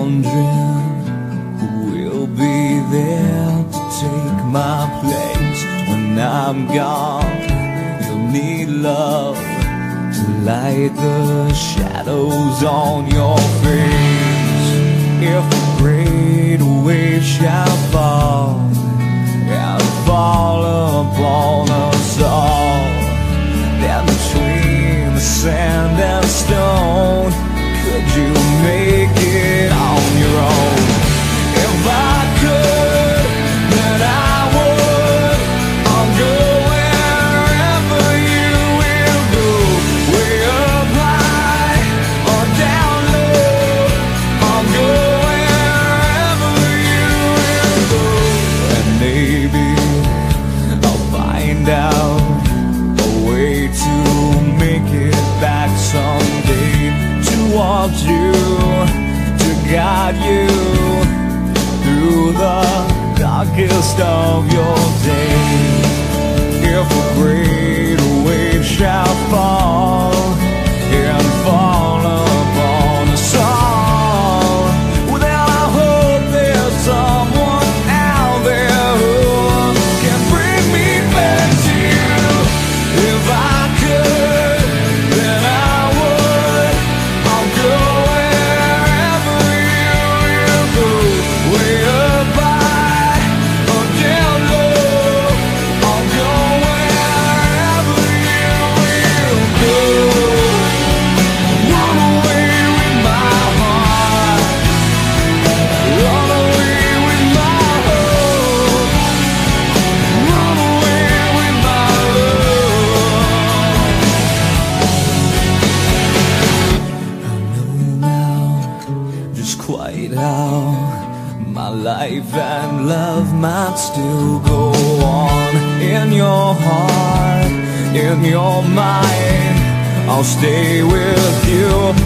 wondering who will be there to take my place when I'm gone. You'll need love to light the shadows on your face. If a great wave shall fall and fall upon us all, then between the sand and stone, could you make it on your own? If I could, then I would. I'll go wherever you will go, way up high or down low. I'll go wherever you will go, and maybe I'll find out a way to make it back someday, towards you, to guide you through the darkest of your days. If a great wave shall fall and fall upon us all, well, then I hope there's someone out there who can bring me back to you. If I could, then I would. I'll go wherever you will go, way up high or down low. I'll go wherever you will go. Run away with my heart, run away with my hope, run away with my love. I know now just quite how my life and love might still go on. In your heart, in your mind, I'll stay with you